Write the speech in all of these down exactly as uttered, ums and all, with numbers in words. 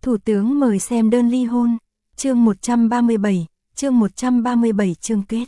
Thủ tướng mời xem đơn ly hôn, chương một trăm ba mươi bảy, chương một trăm ba mươi bảy chương kết.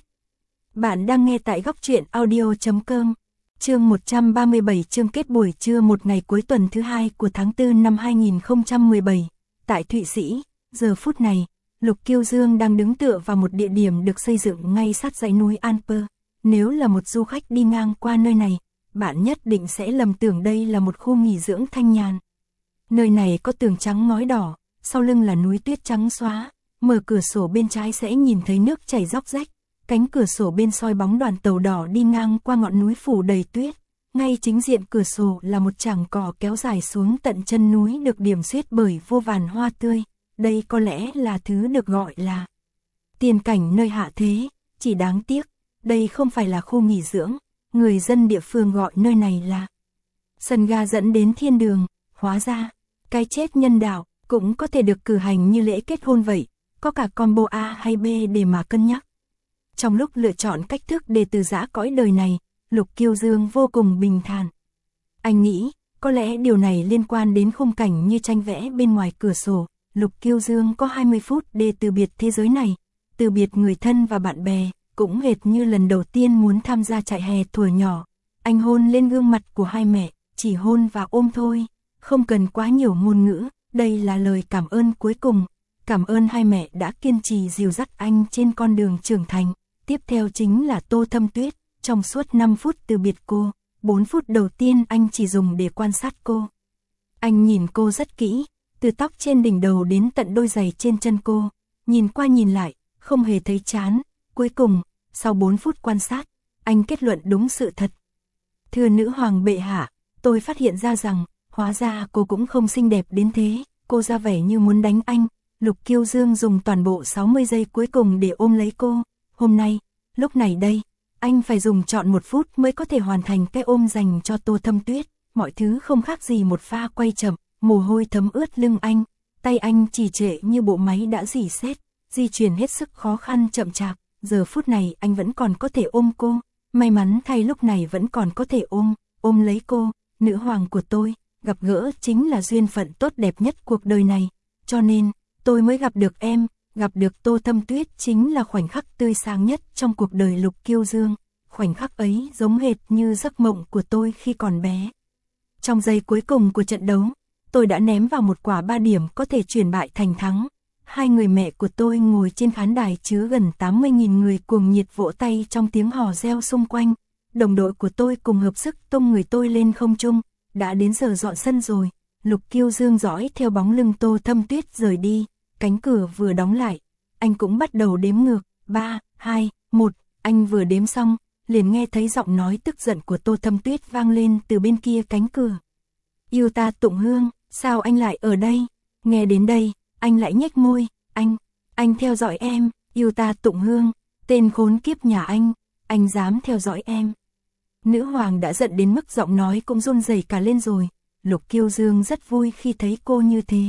Bạn đang nghe tại góc truyện audio chấm com. Chương một trăm ba mươi bảy chương kết buổi trưa một ngày cuối tuần thứ hai của tháng tư năm hai nghìn không trăm mười bảy, tại Thụy Sĩ, giờ phút này, Lục Kiêu Dương đang đứng tựa vào một địa điểm được xây dựng ngay sát dãy núi Alper. Nếu là một du khách đi ngang qua nơi này, bạn nhất định sẽ lầm tưởng đây là một khu nghỉ dưỡng thanh nhàn. Nơi này có tường trắng ngói đỏ, sau lưng là núi tuyết trắng xóa, mở cửa sổ bên trái sẽ nhìn thấy nước chảy róc rách, cánh cửa sổ bên soi bóng đoàn tàu đỏ đi ngang qua ngọn núi phủ đầy tuyết, ngay chính diện cửa sổ là một chảng cỏ kéo dài xuống tận chân núi được điểm xuyết bởi vô vàn hoa tươi, đây có lẽ là thứ được gọi là tiên cảnh nơi hạ thế, chỉ đáng tiếc, đây không phải là khu nghỉ dưỡng, người dân địa phương gọi nơi này là sân ga dẫn đến thiên đường, hóa ra, cái chết nhân đạo cũng có thể được cử hành như lễ kết hôn vậy, có cả combo A hay B để mà cân nhắc. Trong lúc lựa chọn cách thức để từ giã cõi đời này, Lục Kiêu Dương vô cùng bình thản. Anh nghĩ, có lẽ điều này liên quan đến khung cảnh như tranh vẽ bên ngoài cửa sổ. Lục Kiêu Dương có hai mươi phút để từ biệt thế giới này, từ biệt người thân và bạn bè, cũng hệt như lần đầu tiên muốn tham gia trại hè thuở nhỏ. Anh hôn lên gương mặt của hai mẹ, chỉ hôn và ôm thôi, không cần quá nhiều ngôn ngữ, đây là lời cảm ơn cuối cùng. Cảm ơn hai mẹ đã kiên trì dìu dắt anh trên con đường trưởng thành. Tiếp theo chính là Tô Thâm Tuyết, trong suốt năm phút từ biệt cô, bốn phút đầu tiên anh chỉ dùng để quan sát cô. Anh nhìn cô rất kỹ, từ tóc trên đỉnh đầu đến tận đôi giày trên chân cô, nhìn qua nhìn lại, không hề thấy chán. Cuối cùng, sau bốn phút quan sát, anh kết luận đúng sự thật. Thưa nữ hoàng bệ hạ, tôi phát hiện ra rằng, hóa ra cô cũng không xinh đẹp đến thế, cô ra vẻ như muốn đánh anh. Lục Kiêu Dương dùng toàn bộ sáu mươi giây cuối cùng để ôm lấy cô. Hôm nay, lúc này đây, anh phải dùng trọn một phút mới có thể hoàn thành cái ôm dành cho Tô Thâm Tuyết. Mọi thứ không khác gì một pha quay chậm, mồ hôi thấm ướt lưng anh, tay anh trì trệ như bộ máy đã rỉ sét, di chuyển hết sức khó khăn chậm chạp. Giờ phút này anh vẫn còn có thể ôm cô, may mắn thay lúc này vẫn còn có thể ôm, ôm lấy cô, nữ hoàng của tôi. Gặp gỡ chính là duyên phận tốt đẹp nhất cuộc đời này, cho nên tôi mới gặp được em. Gặp được Tô Thâm Tuyết chính là khoảnh khắc tươi sáng nhất trong cuộc đời Lục Kiêu Dương. Khoảnh khắc ấy giống hệt như giấc mộng của tôi khi còn bé. Trong giây cuối cùng của trận đấu, tôi đã ném vào một quả ba điểm có thể chuyển bại thành thắng. Hai người mẹ của tôi ngồi trên khán đài chứa gần tám mươi nghìn người cuồng nhiệt vỗ tay trong tiếng hò reo xung quanh. Đồng đội của tôi cùng hợp sức tung người tôi lên không trung. Đã đến giờ dọn sân rồi. Lục Kiêu Dương dõi theo bóng lưng Tô Thâm Tuyết rời đi. Cánh cửa vừa đóng lại, anh cũng bắt đầu đếm ngược, ba, hai, một, anh vừa đếm xong, liền nghe thấy giọng nói tức giận của Tô Thâm Tuyết vang lên từ bên kia cánh cửa. Yêu ta Tụng Hương, sao anh lại ở đây? Nghe đến đây, anh lại nhếch môi, anh, anh theo dõi em, yêu ta Tụng Hương, tên khốn kiếp nhà anh, anh dám theo dõi em. Nữ hoàng đã giận đến mức giọng nói cũng run rẩy cả lên rồi, Lục Kiêu Dương rất vui khi thấy cô như thế.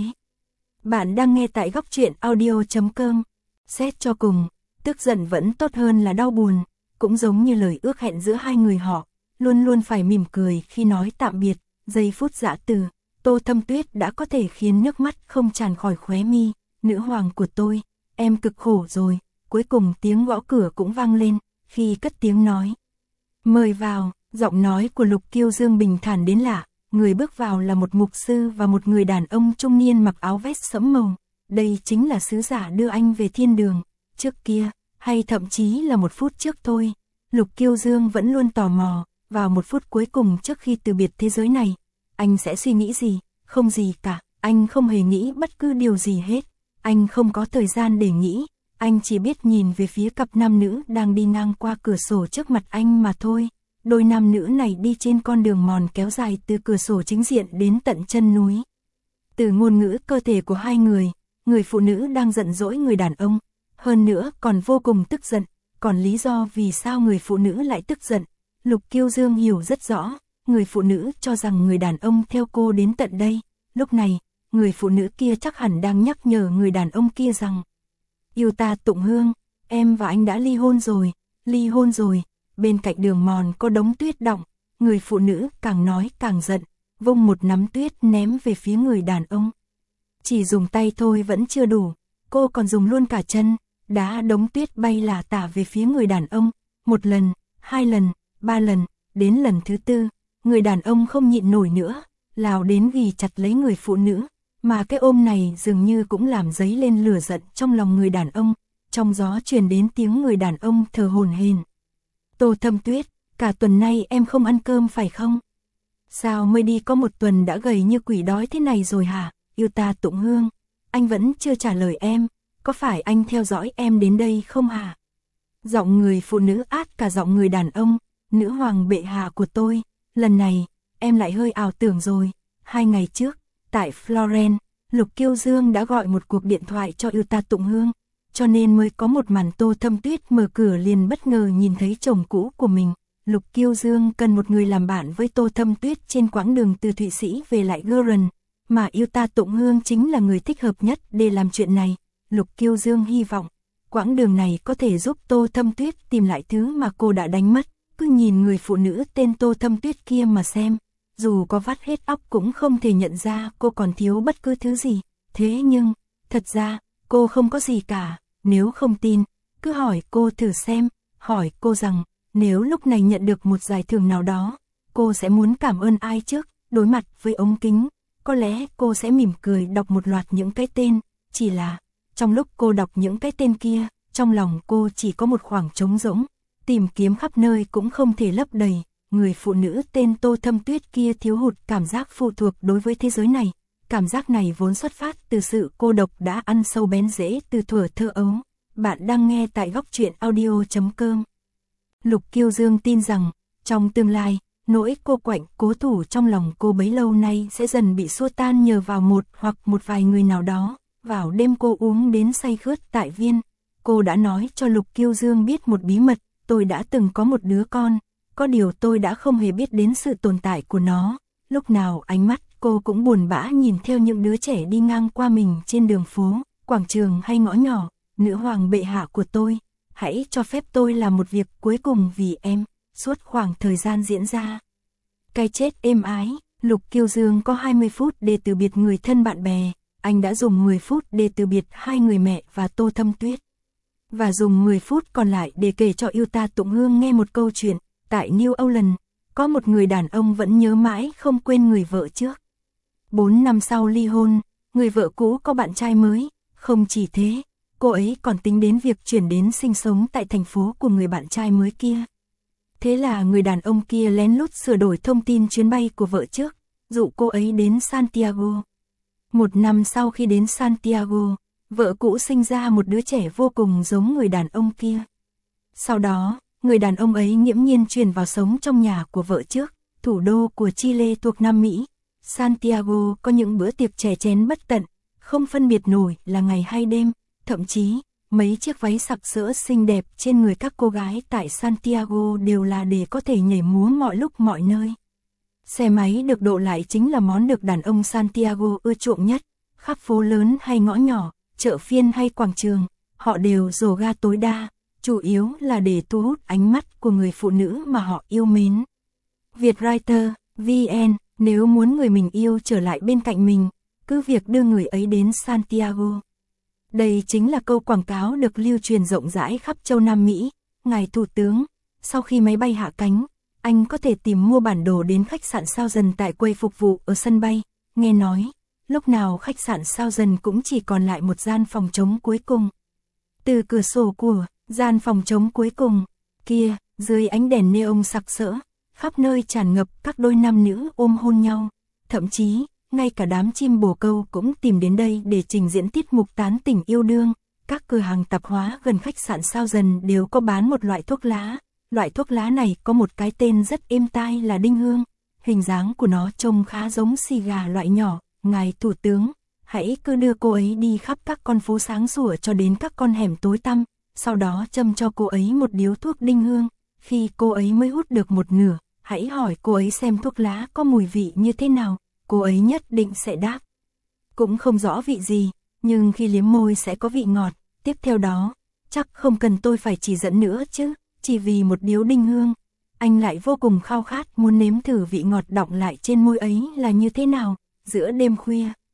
Bạn đang nghe tại góc truyện audio chấm com. Xét cho cùng, tức giận vẫn tốt hơn là đau buồn, cũng giống như lời ước hẹn giữa hai người họ, luôn luôn phải mỉm cười khi nói tạm biệt. Giây phút giã từ, Tô Thâm Tuyết đã có thể khiến nước mắt không tràn khỏi khóe mi. Nữ hoàng của tôi, em cực khổ rồi. Cuối cùng tiếng gõ cửa cũng vang lên, khi cất tiếng nói. Mời vào, giọng nói của Lục Kiêu Dương bình thản đến lạ. Người bước vào là một mục sư và một người đàn ông trung niên mặc áo vest sẫm màu. Đây chính là sứ giả đưa anh về thiên đường. Trước kia, hay thậm chí là một phút trước thôi, Lục Kiêu Dương vẫn luôn tò mò, vào một phút cuối cùng trước khi từ biệt thế giới này, anh sẽ suy nghĩ gì? Không gì cả, anh không hề nghĩ bất cứ điều gì hết. Anh không có thời gian để nghĩ, anh chỉ biết nhìn về phía cặp nam nữ đang đi ngang qua cửa sổ trước mặt anh mà thôi. Đôi nam nữ này đi trên con đường mòn kéo dài từ cửa sổ chính diện đến tận chân núi. Từ ngôn ngữ cơ thể của hai người, người phụ nữ đang giận dỗi người đàn ông, hơn nữa còn vô cùng tức giận, còn lý do vì sao người phụ nữ lại tức giận, Lục Kiêu Dương hiểu rất rõ, người phụ nữ cho rằng người đàn ông theo cô đến tận đây, lúc này, người phụ nữ kia chắc hẳn đang nhắc nhở người đàn ông kia rằng, yêu ta Tụng Hương, em và anh đã ly hôn rồi, ly hôn rồi. Bên cạnh đường mòn có đống tuyết đọng, người phụ nữ càng nói càng giận, vung một nắm tuyết ném về phía người đàn ông. Chỉ dùng tay thôi vẫn chưa đủ, cô còn dùng luôn cả chân, đá đống tuyết bay lả tả về phía người đàn ông, một lần, hai lần, ba lần, đến lần thứ tư, người đàn ông không nhịn nổi nữa, lao đến ghì chặt lấy người phụ nữ, mà cái ôm này dường như cũng làm dấy lên lửa giận trong lòng người đàn ông, trong gió truyền đến tiếng người đàn ông thở hổn hển. Tô Thâm Tuyết, cả tuần nay em không ăn cơm phải không? Sao mới đi có một tuần đã gầy như quỷ đói thế này rồi hả? Yêu ta Tụng Hương, anh vẫn chưa trả lời em, có phải anh theo dõi em đến đây không hả? Giọng người phụ nữ át cả giọng người đàn ông, nữ hoàng bệ hạ của tôi, lần này, em lại hơi ảo tưởng rồi. Hai ngày trước, tại Florence, Lục Kiêu Dương đã gọi một cuộc điện thoại cho Yêu ta Tụng Hương, cho nên mới có một màn Tô Thâm Tuyết mở cửa liền bất ngờ nhìn thấy chồng cũ của mình. Lục Kiêu Dương cần một người làm bạn với Tô Thâm Tuyết trên quãng đường từ Thụy Sĩ về lại Guren, mà Yêu ta Tụng Hương chính là người thích hợp nhất để làm chuyện này. Lục Kiêu Dương hy vọng, quãng đường này có thể giúp Tô Thâm Tuyết tìm lại thứ mà cô đã đánh mất. Cứ nhìn người phụ nữ tên Tô Thâm Tuyết kia mà xem, dù có vắt hết óc cũng không thể nhận ra cô còn thiếu bất cứ thứ gì. Thế nhưng, thật ra, cô không có gì cả. Nếu không tin, cứ hỏi cô thử xem, hỏi cô rằng, nếu lúc này nhận được một giải thưởng nào đó, cô sẽ muốn cảm ơn ai trước? Đối mặt với ống kính, có lẽ cô sẽ mỉm cười đọc một loạt những cái tên, chỉ là, trong lúc cô đọc những cái tên kia, trong lòng cô chỉ có một khoảng trống rỗng, tìm kiếm khắp nơi cũng không thể lấp đầy. Người phụ nữ tên Tô Thâm Tuyết kia thiếu hụt cảm giác phụ thuộc đối với thế giới này. Cảm giác này vốn xuất phát từ sự cô độc đã ăn sâu bén rễ từ thuở thơ ấu. Bạn đang nghe tại góc truyện audio chấm com. Lục Kiêu Dương tin rằng, trong tương lai, nỗi cô quạnh cố thủ trong lòng cô bấy lâu nay sẽ dần bị xua tan nhờ vào một hoặc một vài người nào đó. Vào đêm cô uống đến say khướt tại Viên, cô đã nói cho Lục Kiêu Dương biết một bí mật. Tôi đã từng có một đứa con, có điều tôi đã không hề biết đến sự tồn tại của nó. Lúc nào ánh mắt cô cũng buồn bã nhìn theo những đứa trẻ đi ngang qua mình trên đường phố, quảng trường hay ngõ nhỏ. Nữ hoàng bệ hạ của tôi, hãy cho phép tôi làm một việc cuối cùng vì em. Suốt khoảng thời gian diễn ra cái chết êm ái, Lục Kiêu Dương có hai mươi phút để từ biệt người thân bạn bè. Anh đã dùng mười phút để từ biệt hai người mẹ và Tô Thâm Tuyết, và dùng mười phút còn lại để kể cho Yêu ta Tụng Hương nghe một câu chuyện. Tại New Orleans, có một người đàn ông vẫn nhớ mãi không quên người vợ trước. Bốn năm sau ly hôn, người vợ cũ có bạn trai mới. Không chỉ thế, cô ấy còn tính đến việc chuyển đến sinh sống tại thành phố của người bạn trai mới kia. Thế là người đàn ông kia lén lút sửa đổi thông tin chuyến bay của vợ trước, dụ cô ấy đến Santiago. Một năm sau khi đến Santiago, vợ cũ sinh ra một đứa trẻ vô cùng giống người đàn ông kia. Sau đó, người đàn ông ấy nghiễm nhiên chuyển vào sống trong nhà của vợ trước, thủ đô của Chile thuộc Nam Mỹ. Santiago có những bữa tiệc chè chén bất tận, không phân biệt nổi là ngày hay đêm, thậm chí, mấy chiếc váy sặc sỡ xinh đẹp trên người các cô gái tại Santiago đều là để có thể nhảy múa mọi lúc mọi nơi. Xe máy được độ lại chính là món được đàn ông Santiago ưa chuộng nhất, khắp phố lớn hay ngõ nhỏ, chợ phiên hay quảng trường, họ đều rồ ga tối đa, chủ yếu là để thu hút ánh mắt của người phụ nữ mà họ yêu mến. Vietwriter, vê en, nếu muốn người mình yêu trở lại bên cạnh mình, cứ việc đưa người ấy đến Santiago. Đây chính là câu quảng cáo được lưu truyền rộng rãi khắp châu Nam Mỹ. Ngài Thủ tướng, sau khi máy bay hạ cánh, anh có thể tìm mua bản đồ đến khách sạn sao dần tại quầy phục vụ ở sân bay. Nghe nói, lúc nào khách sạn sao dần cũng chỉ còn lại một gian phòng trống cuối cùng. Từ cửa sổ của gian phòng trống cuối cùng kia, dưới ánh đèn neon sặc sỡ, khắp nơi tràn ngập các đôi nam nữ ôm hôn nhau. Thậm chí, ngay cả đám chim bồ câu cũng tìm đến đây để trình diễn tiết mục tán tỉnh yêu đương. Các cửa hàng tạp hóa gần khách sạn sao dần đều có bán một loại thuốc lá. Loại thuốc lá này có một cái tên rất êm tai là đinh hương. Hình dáng của nó trông khá giống xì gà loại nhỏ. Ngài Thủ tướng, hãy cứ đưa cô ấy đi khắp các con phố sáng sủa cho đến các con hẻm tối tăm. Sau đó châm cho cô ấy một điếu thuốc đinh hương. Khi cô ấy mới hút được một nửa, hãy hỏi cô ấy xem thuốc lá có mùi vị như thế nào. Cô ấy nhất định sẽ đáp. Cũng không rõ vị gì, nhưng khi liếm môi sẽ có vị ngọt. Tiếp theo đó, chắc không cần tôi phải chỉ dẫn nữa chứ, chỉ vì một điếu đinh hương. Anh lại vô cùng khao khát muốn nếm thử vị ngọt đọng lại trên môi ấy là như thế nào. Giữa đêm khuya,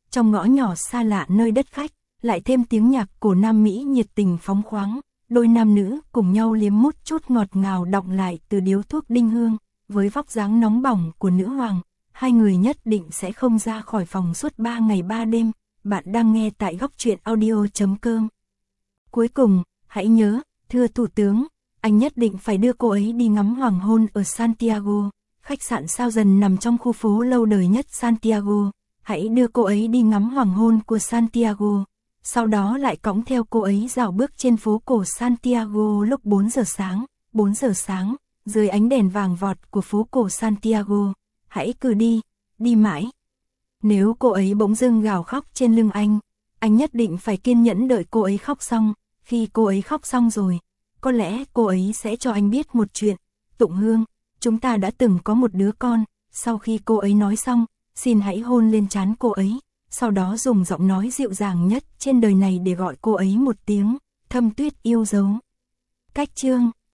trong ngõ nhỏ xa lạ nơi đất khách, lại thêm tiếng nhạc cổ Nam Mỹ nhiệt tình phóng khoáng, đôi nam nữ cùng nhau liếm mút chút ngọt ngào đọng lại từ điếu thuốc đinh hương, với vóc dáng nóng bỏng của nữ hoàng, hai người nhất định sẽ không ra khỏi phòng suốt ba ngày ba đêm. Bạn đang nghe tại góc truyện audio chấm com. Cuối cùng, hãy nhớ, thưa Thủ tướng, anh nhất định phải đưa cô ấy đi ngắm hoàng hôn ở Santiago, khách sạn sao dần nằm trong khu phố lâu đời nhất Santiago. Hãy đưa cô ấy đi ngắm hoàng hôn của Santiago, sau đó lại cõng theo cô ấy dạo bước trên phố cổ Santiago lúc bốn giờ sáng, bốn giờ sáng, dưới ánh đèn vàng vọt của phố cổ Santiago. Hãy cứ đi, đi mãi. Nếu cô ấy bỗng dưng gào khóc trên lưng anh, anh nhất định phải kiên nhẫn đợi cô ấy khóc xong. Khi cô ấy khóc xong rồi, có lẽ cô ấy sẽ cho anh biết một chuyện. Tụng Hương, chúng ta đã từng có một đứa con. Sau khi cô ấy nói xong, xin hãy hôn lên trán cô ấy, sau đó dùng giọng nói dịu dàng nhất trên đời này để gọi cô ấy một tiếng, Thâm Tuyết yêu dấu. Cách chương